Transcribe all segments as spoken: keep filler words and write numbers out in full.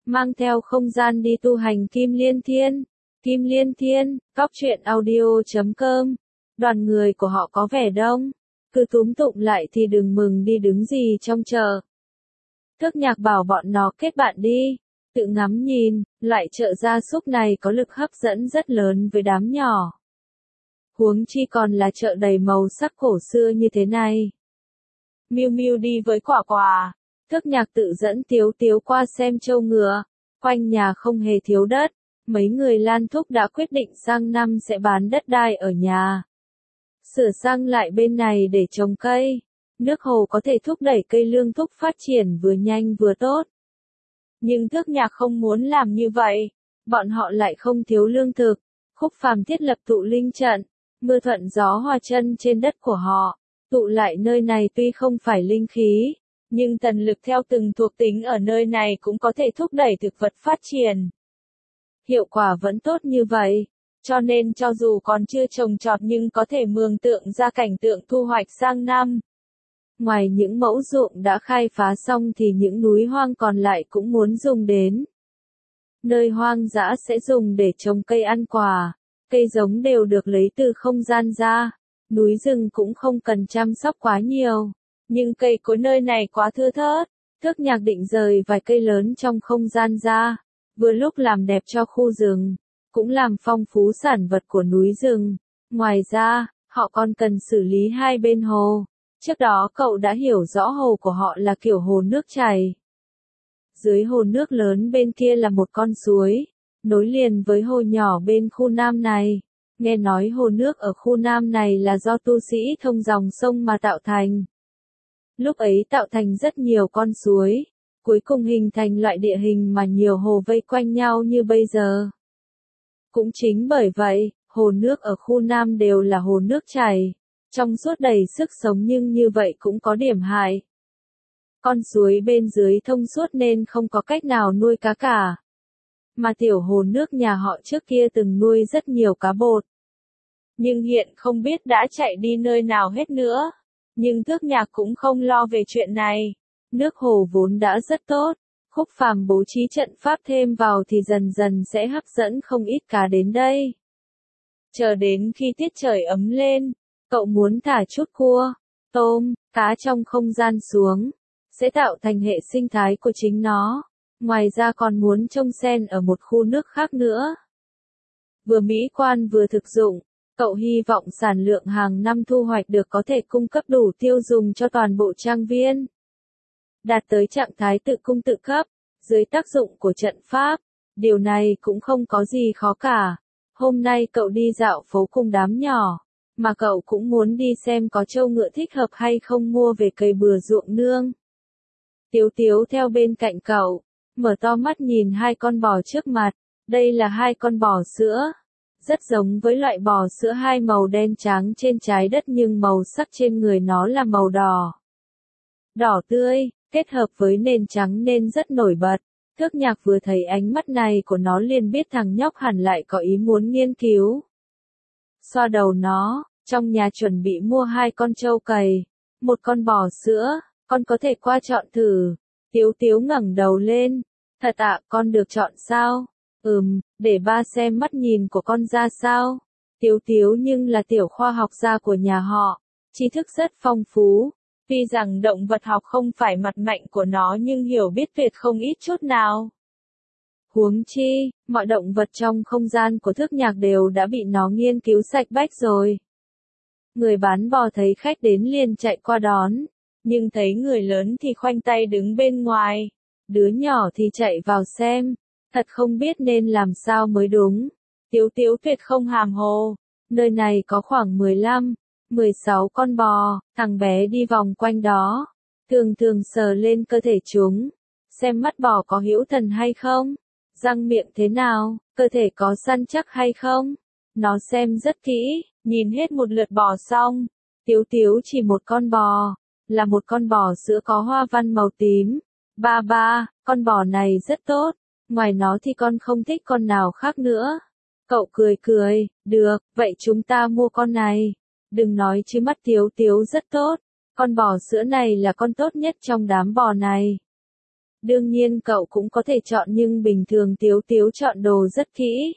mang theo không gian đi tu hành Kim Liên Thiên. Kim Liên Thiên, Cóc Truyện Audio chấm com. Đoàn người của họ có vẻ đông, cứ túm tụm lại thì đừng mừng đi đứng gì trong chờ. Thước Nhạc bảo bọn nó kết bạn đi, tự ngắm nhìn, loại chợ gia súc này có lực hấp dẫn rất lớn với đám nhỏ. Huống chi còn là chợ đầy màu sắc cổ xưa như thế này. Miu Miu đi với Quả Quả, Thước Nhạc tự dẫn Tiếu Tiếu qua xem trâu ngựa, quanh nhà không hề thiếu đất, mấy người Lan Thúc đã quyết định sang năm sẽ bán đất đai ở nhà. Sửa sang lại bên này để trồng cây, nước hồ có thể thúc đẩy cây lương thúc phát triển vừa nhanh vừa tốt. Nhưng Thước Nhạc không muốn làm như vậy, bọn họ lại không thiếu lương thực, Khúc Phàm thiết lập tụ linh trận, mưa thuận gió hòa chân trên đất của họ, tụ lại nơi này tuy không phải linh khí, nhưng thần lực theo từng thuộc tính ở nơi này cũng có thể thúc đẩy thực vật phát triển. Hiệu quả vẫn tốt như vậy, cho nên cho dù còn chưa trồng trọt nhưng có thể mường tượng ra cảnh tượng thu hoạch sang năm. Ngoài những mẫu ruộng đã khai phá xong thì những núi hoang còn lại cũng muốn dùng đến. Nơi hoang dã sẽ dùng để trồng cây ăn quả, cây giống đều được lấy từ không gian ra, núi rừng cũng không cần chăm sóc quá nhiều, nhưng cây cối nơi này quá thưa thớt, Thước Nhạc định rời vài cây lớn trong không gian ra, vừa lúc làm đẹp cho khu rừng, cũng làm phong phú sản vật của núi rừng. Ngoài ra, họ còn cần xử lý hai bên hồ. Trước đó cậu đã hiểu rõ hồ của họ là kiểu hồ nước chảy. Dưới hồ nước lớn bên kia là một con suối, nối liền với hồ nhỏ bên khu Nam này. Nghe nói hồ nước ở khu Nam này là do tu sĩ thông dòng sông mà tạo thành. Lúc ấy tạo thành rất nhiều con suối, cuối cùng hình thành loại địa hình mà nhiều hồ vây quanh nhau như bây giờ. Cũng chính bởi vậy, hồ nước ở khu Nam đều là hồ nước chảy, trong suốt đầy sức sống nhưng như vậy cũng có điểm hại. Con suối bên dưới thông suốt nên không có cách nào nuôi cá cả. Mà tiểu hồ nước nhà họ trước kia từng nuôi rất nhiều cá bột. Nhưng hiện không biết đã chạy đi nơi nào hết nữa. Nhưng Thước Nhạc cũng không lo về chuyện này. Nước hồ vốn đã rất tốt. Khúc Phàm bố trí trận pháp thêm vào thì dần dần sẽ hấp dẫn không ít cá đến đây. Chờ đến khi tiết trời ấm lên, cậu muốn thả chút cua, tôm, cá trong không gian xuống, sẽ tạo thành hệ sinh thái của chính nó. Ngoài ra còn muốn trông sen ở một khu nước khác nữa. Vừa mỹ quan vừa thực dụng, cậu hy vọng sản lượng hàng năm thu hoạch được có thể cung cấp đủ tiêu dùng cho toàn bộ trang viên. Đạt tới trạng thái tự cung tự cấp, dưới tác dụng của trận pháp, điều này cũng không có gì khó cả. Hôm nay cậu đi dạo phố cùng đám nhỏ, mà cậu cũng muốn đi xem có trâu ngựa thích hợp hay không mua về cày bừa ruộng nương. Tiếu Tiếu theo bên cạnh cậu, mở to mắt nhìn hai con bò trước mặt, đây là hai con bò sữa. Rất giống với loại bò sữa hai màu đen trắng trên trái đất nhưng màu sắc trên người nó là màu đỏ. Đỏ tươi, kết hợp với nền trắng nên rất nổi bật. Thước Nhạc vừa thấy ánh mắt này của nó liền biết thằng nhóc hẳn lại có ý muốn nghiên cứu. Xoa đầu nó, trong nhà chuẩn bị mua hai con trâu cày, một con bò sữa, con có thể qua chọn thử. Tiếu Tiếu ngẩng đầu lên, thật ạ, con được chọn sao? Ừm, để ba xem mắt nhìn của con ra sao. Tiếu Tiếu nhưng là tiểu khoa học gia của nhà họ, tri thức rất phong phú. Tuy rằng động vật học không phải mặt mạnh của nó nhưng hiểu biết tuyệt không ít chút nào. Huống chi, mọi động vật trong không gian của Thước Nhạc đều đã bị nó nghiên cứu sạch bách rồi. Người bán bò thấy khách đến liền chạy qua đón, nhưng thấy người lớn thì khoanh tay đứng bên ngoài, đứa nhỏ thì chạy vào xem, thật không biết nên làm sao mới đúng. Tiếu Tiếu tuyệt không hàm hồ, nơi này có khoảng mười lăm, mười sáu con bò, thằng bé đi vòng quanh đó, thường thường sờ lên cơ thể chúng, xem mắt bò có hữu thần hay không, răng miệng thế nào, cơ thể có săn chắc hay không. Nó xem rất kỹ, nhìn hết một lượt bò xong, Tiếu Tiếu chỉ một con bò, là một con bò sữa có hoa văn màu tím. Ba ba, con bò này rất tốt, ngoài nó thì con không thích con nào khác nữa. Cậu cười cười, được, vậy chúng ta mua con này. Đừng nói chứ mắt Tiếu Tiếu rất tốt, con bò sữa này là con tốt nhất trong đám bò này. Đương nhiên cậu cũng có thể chọn nhưng bình thường Tiếu Tiếu chọn đồ rất kỹ.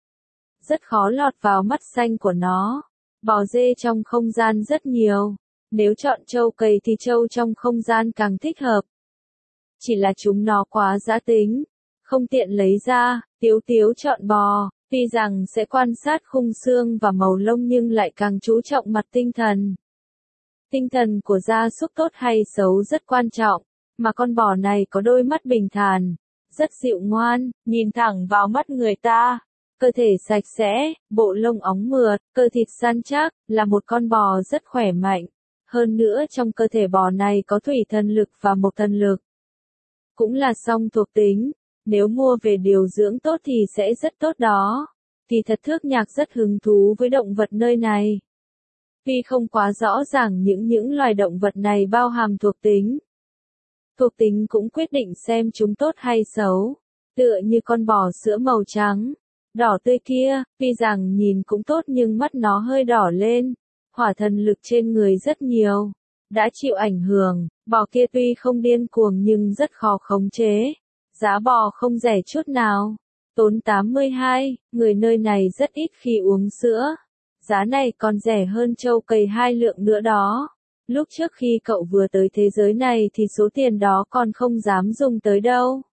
Rất khó lọt vào mắt xanh của nó. Bò dê trong không gian rất nhiều. Nếu chọn trâu cầy thì trâu trong không gian càng thích hợp. Chỉ là chúng nó quá dã tính, không tiện lấy ra. Tiếu Tiếu chọn bò, tuy rằng sẽ quan sát khung xương và màu lông nhưng lại càng chú trọng mặt tinh thần. Tinh thần của gia súc tốt hay xấu rất quan trọng, mà con bò này có đôi mắt bình thản, rất dịu ngoan, nhìn thẳng vào mắt người ta. Cơ thể sạch sẽ, bộ lông óng mượt, cơ thịt săn chắc, là một con bò rất khỏe mạnh. Hơn nữa trong cơ thể bò này có thủy thần lực và mộc thần lực. Cũng là song thuộc tính, nếu mua về điều dưỡng tốt thì sẽ rất tốt đó. Thì thật Thước Nhạc rất hứng thú với động vật nơi này. Tuy không quá rõ ràng những những loài động vật này bao hàm thuộc tính. Thuộc tính cũng quyết định xem chúng tốt hay xấu. Tựa như con bò sữa màu trắng, đỏ tươi kia, tuy rằng nhìn cũng tốt nhưng mắt nó hơi đỏ lên. Hỏa thần lực trên người rất nhiều. Đã chịu ảnh hưởng, bò kia tuy không điên cuồng nhưng rất khó khống chế. Giá bò không rẻ chút nào. Tốn tám mươi hai, người nơi này rất ít khi uống sữa. Giá này còn rẻ hơn trâu cầy hai lượng nữa đó. Lúc trước khi cậu vừa tới thế giới này thì số tiền đó con không dám dùng tới đâu.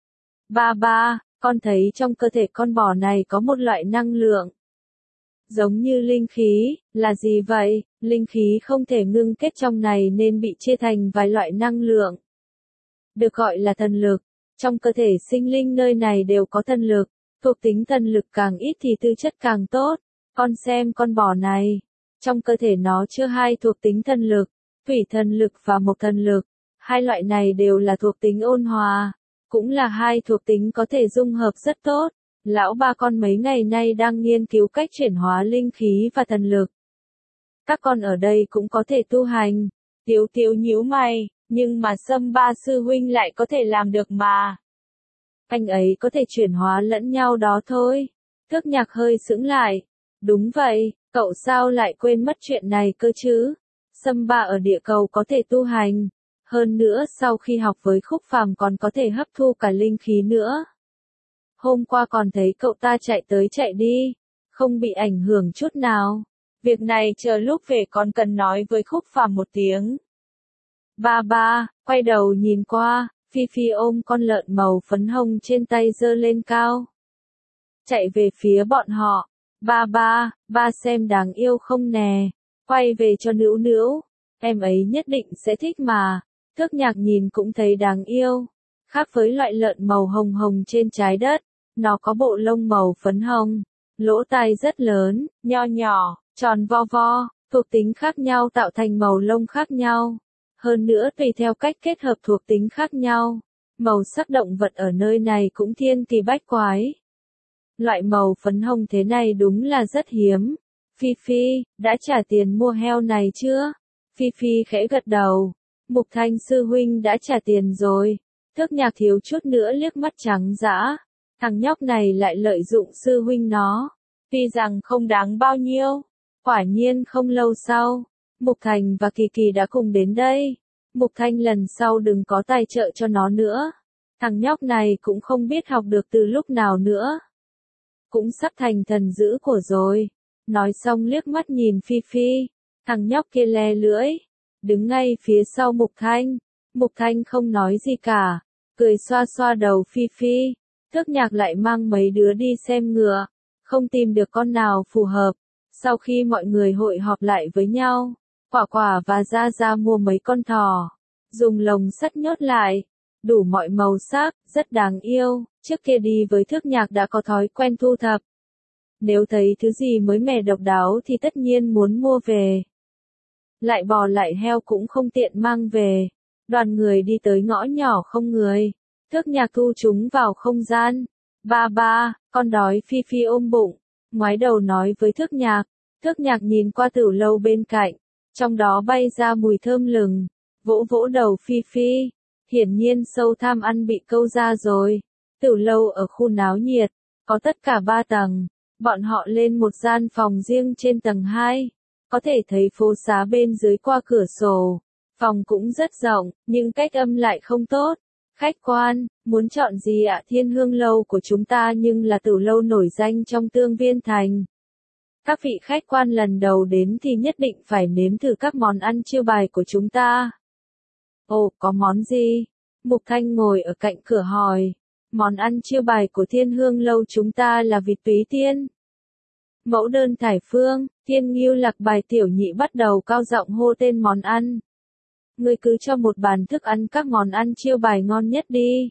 Ba ba, con thấy trong cơ thể con bò này có một loại năng lượng. Giống như linh khí, là gì vậy? Linh khí không thể ngưng kết trong này nên bị chia thành vài loại năng lượng. Được gọi là thần lực. Trong cơ thể sinh linh nơi này đều có thần lực. Thuộc tính thần lực càng ít thì tư chất càng tốt. Con xem con bò này. Trong cơ thể nó chứa hai thuộc tính thần lực, thủy thần lực và mộc thần lực. Hai loại này đều là thuộc tính ôn hòa. Cũng là hai thuộc tính có thể dung hợp rất tốt. Lão ba con mấy ngày nay đang nghiên cứu cách chuyển hóa linh khí và thần lực. Các con ở đây cũng có thể tu hành. Tiếu Tiếu nhíu mày, nhưng mà Sâm Ba sư huynh lại có thể làm được mà. Anh ấy có thể chuyển hóa lẫn nhau đó thôi. Thước Nhạc hơi sững lại. Đúng vậy, cậu sao lại quên mất chuyện này cơ chứ? Sâm Ba ở địa cầu có thể tu hành. Hơn nữa sau khi học với Khúc Phàm còn có thể hấp thu cả linh khí nữa. Hôm qua còn thấy cậu ta chạy tới chạy đi, không bị ảnh hưởng chút nào. Việc này chờ lúc về con cần nói với Khúc Phàm một tiếng. Ba ba, quay đầu nhìn qua, Phi Phi ôm con lợn màu phấn hồng trên tay giơ lên cao. Chạy về phía bọn họ. Ba ba, ba xem đáng yêu không nè. Quay về cho Nữu Nữu. Em ấy nhất định sẽ thích mà. Thước Nhạc nhìn cũng thấy đáng yêu. Khác với loại lợn màu hồng hồng trên trái đất, nó có bộ lông màu phấn hồng, lỗ tai rất lớn, nho nhỏ, tròn vo vo, thuộc tính khác nhau tạo thành màu lông khác nhau. Hơn nữa tùy theo cách kết hợp thuộc tính khác nhau, màu sắc động vật ở nơi này cũng thiên kỳ bách quái. Loại màu phấn hồng thế này đúng là rất hiếm. Phi Phi, đã trả tiền mua heo này chưa? Phi Phi khẽ gật đầu. Mục Thanh sư huynh đã trả tiền rồi. Thước Nhạc thiếu chút nữa liếc mắt trắng dã. Thằng nhóc này lại lợi dụng sư huynh nó. Tuy rằng không đáng bao nhiêu. Quả nhiên không lâu sau, Mục Thành và Kỳ Kỳ đã cùng đến đây. Mục Thanh lần sau đừng có tài trợ cho nó nữa. Thằng nhóc này cũng không biết học được từ lúc nào nữa. Cũng sắp thành thần dữ của rồi. Nói xong liếc mắt nhìn Phi Phi. Thằng nhóc kia le lưỡi. Đứng ngay phía sau Mục Thanh. Mục Thanh không nói gì cả. Cười xoa xoa đầu Phi Phi. Thước Nhạc lại mang mấy đứa đi xem ngựa. Không tìm được con nào phù hợp. Sau khi mọi người hội họp lại với nhau, Quả Quả và Gia Gia mua mấy con thỏ. Dùng lồng sắt nhốt lại. Đủ mọi màu sắc, rất đáng yêu. Trước kia đi với Thước Nhạc đã có thói quen thu thập. Nếu thấy thứ gì mới mẻ độc đáo thì tất nhiên muốn mua về. Lại bò lại heo cũng không tiện mang về. Đoàn người đi tới ngõ nhỏ không người. Thước Nhạc thu chúng vào không gian. Ba ba, con đói. Phi Phi ôm bụng, ngoái đầu nói với Thước Nhạc. Thước Nhạc nhìn qua tửu lâu bên cạnh. Trong đó bay ra mùi thơm lừng. Vỗ vỗ đầu Phi Phi. Hiển nhiên sâu tham ăn bị câu ra rồi. Tửu lâu ở khu náo nhiệt. Có tất cả ba tầng. Bọn họ lên một gian phòng riêng trên tầng hai. Có thể thấy phố xá bên dưới qua cửa sổ. Phòng cũng rất rộng, nhưng cách âm lại không tốt. Khách quan, muốn chọn gì ạ? Thiên Hương Lâu của chúng ta nhưng là tử lâu nổi danh trong Tương Viên Thành. Các vị khách quan lần đầu đến thì nhất định phải nếm thử các món ăn chiêu bài của chúng ta. Ồ, có món gì? Mục Thanh ngồi ở cạnh cửa hỏi. Món ăn chiêu bài của Thiên Hương Lâu chúng ta là vịt túy tiên. Mẫu đơn thải phương, Thiên Ngưu Lạc Bài. Tiểu Nhị bắt đầu cao giọng hô tên món ăn. Ngươi cứ cho một bàn thức ăn các món ăn chiêu bài ngon nhất đi.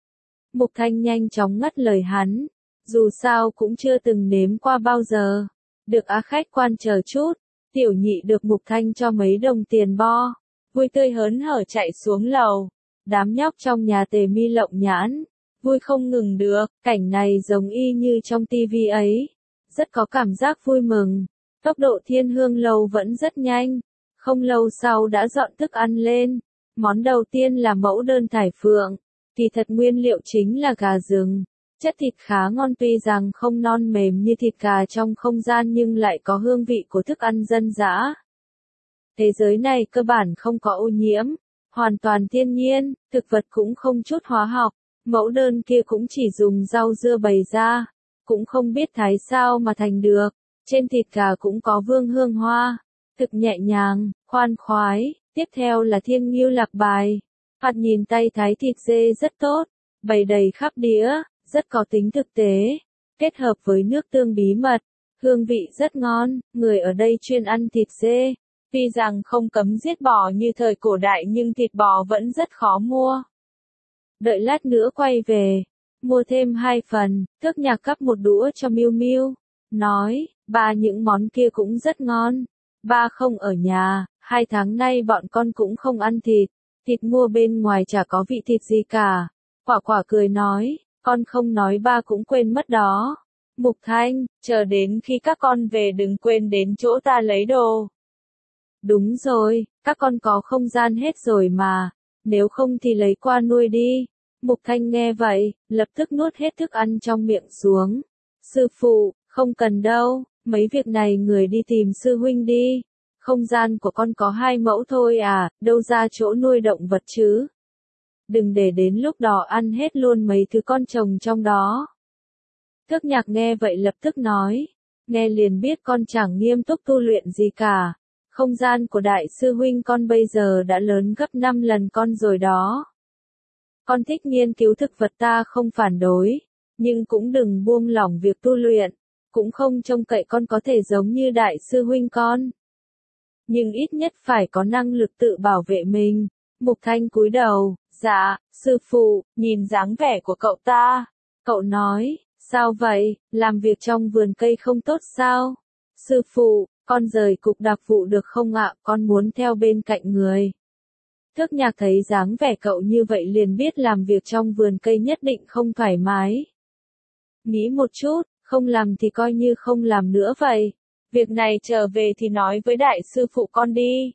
Mục Thanh nhanh chóng ngắt lời hắn. Dù sao cũng chưa từng nếm qua bao giờ. Được á, khách quan chờ chút. Tiểu Nhị được Mục Thanh cho mấy đồng tiền bo. Vui tươi hớn hở chạy xuống lầu. Đám nhóc trong nhà Tề Mi lộng nhãn. Vui không ngừng được, cảnh này giống y như trong tivi ấy. Rất có cảm giác vui mừng. Tốc độ Thiên Hương Lâu vẫn rất nhanh. Không lâu sau đã dọn thức ăn lên. Món đầu tiên là mẫu đơn thải phượng. Kỳ thật nguyên liệu chính là gà rừng. Chất thịt khá ngon, tuy rằng không non mềm như thịt gà trong không gian nhưng lại có hương vị của thức ăn dân dã. Thế giới này cơ bản không có ô nhiễm. Hoàn toàn thiên nhiên, thực vật cũng không chút hóa học. Mẫu đơn kia cũng chỉ dùng rau dưa bày ra. Cũng không biết thái sao mà thành được. Trên thịt gà cũng có vương hương hoa. Thực nhẹ nhàng, khoan khoái. Tiếp theo là Thiên Ngưu Lạc Bài. Thoạt nhìn tay thái thịt dê rất tốt. Bày đầy khắp đĩa, rất có tính thực tế. Kết hợp với nước tương bí mật. Hương vị rất ngon, người ở đây chuyên ăn thịt dê. Tuy rằng không cấm giết bò như thời cổ đại nhưng thịt bò vẫn rất khó mua. Đợi lát nữa quay về, mua thêm hai phần, Tước Nhạc cắp một đũa cho Miu Miu, nói, ba những món kia cũng rất ngon. Ba không ở nhà, hai tháng nay bọn con cũng không ăn thịt, thịt mua bên ngoài chả có vị thịt gì cả. Quả Quả cười nói, con không nói ba cũng quên mất đó. Mục Thanh, chờ đến khi các con về đừng quên đến chỗ ta lấy đồ. Đúng rồi, các con có không gian hết rồi mà, nếu không thì lấy qua nuôi đi. Mục Thanh nghe vậy, lập tức nuốt hết thức ăn trong miệng xuống. Sư phụ, không cần đâu, mấy việc này người đi tìm sư huynh đi. Không gian của con có hai mẫu thôi à, đâu ra chỗ nuôi động vật chứ. Đừng để đến lúc đó ăn hết luôn mấy thứ con trồng trong đó. Tước Nhạc nghe vậy lập tức nói, nghe liền biết con chẳng nghiêm túc tu luyện gì cả. Không gian của đại sư huynh con bây giờ đã lớn gấp năm lần con rồi đó. Con thích nghiên cứu thực vật ta không phản đối, nhưng cũng đừng buông lỏng việc tu luyện, cũng không trông cậy con có thể giống như đại sư huynh con. Nhưng ít nhất phải có năng lực tự bảo vệ mình. Mục Thanh cúi đầu, dạ, sư phụ, nhìn dáng vẻ của cậu ta. Cậu nói, sao vậy, làm việc trong vườn cây không tốt sao? Sư phụ, con rời cục đặc vụ được không ạ, con muốn theo bên cạnh người. Tước Nhạc thấy dáng vẻ cậu như vậy liền biết làm việc trong vườn cây nhất định không thoải mái. Nghĩ một chút, không làm thì coi như không làm nữa vậy. Việc này trở về thì nói với đại sư phụ con đi.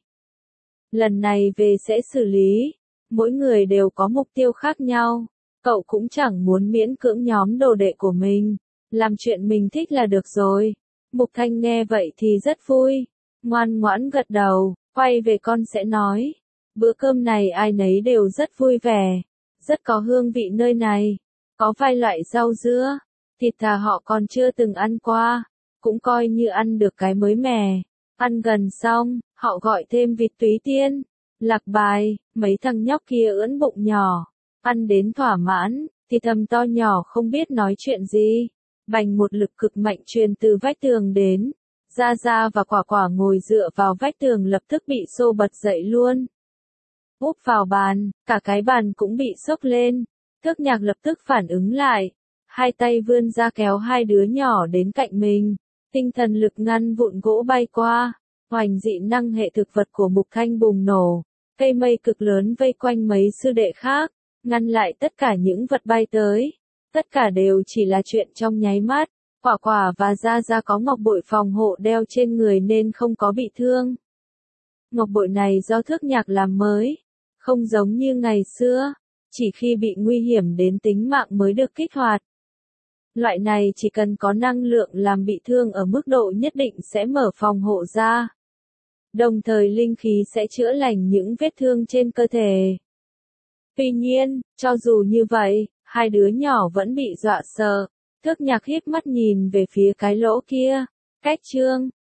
Lần này về sẽ xử lý. Mỗi người đều có mục tiêu khác nhau. Cậu cũng chẳng muốn miễn cưỡng nhóm đồ đệ của mình. Làm chuyện mình thích là được rồi. Mục Thanh nghe vậy thì rất vui. Ngoan ngoãn gật đầu, quay về con sẽ nói. Bữa cơm này ai nấy đều rất vui vẻ. Rất có hương vị nơi này. Có vài loại rau dưa. Thịt thà họ còn chưa từng ăn qua. Cũng coi như ăn được cái mới mẻ. Ăn gần xong, họ gọi thêm vịt túy tiên. Lạc Bài, mấy thằng nhóc kia ưỡn bụng nhỏ. Ăn đến thỏa mãn, thì thầm to nhỏ không biết nói chuyện gì. Bành một lực cực mạnh truyền từ vách tường đến. Gia Gia và Quả Quả ngồi dựa vào vách tường lập tức bị xô bật dậy luôn. Úp vào bàn, cả cái bàn cũng bị xốc lên. Tước Nhạc lập tức phản ứng lại. Hai tay vươn ra kéo hai đứa nhỏ đến cạnh mình. Tinh thần lực ngăn vụn gỗ bay qua. Hoành dị năng hệ thực vật của Mục Thanh bùng nổ. Cây mây cực lớn vây quanh mấy sư đệ khác. Ngăn lại tất cả những vật bay tới. Tất cả đều chỉ là chuyện trong nháy mắt. Quả Quả và Gia Gia có ngọc bội phòng hộ đeo trên người nên không có bị thương. Ngọc bội này do Tước Nhạc làm mới. Không giống như ngày xưa. Chỉ khi bị nguy hiểm đến tính mạng mới được kích hoạt. Loại này chỉ cần có năng lượng làm bị thương ở mức độ nhất định sẽ mở phòng hộ ra. Đồng thời linh khí sẽ chữa lành những vết thương trên cơ thể. Tuy nhiên, cho dù như vậy, hai đứa nhỏ vẫn bị dọa sợ. Thước Nhạc híp mắt nhìn về phía cái lỗ kia. Cách Trương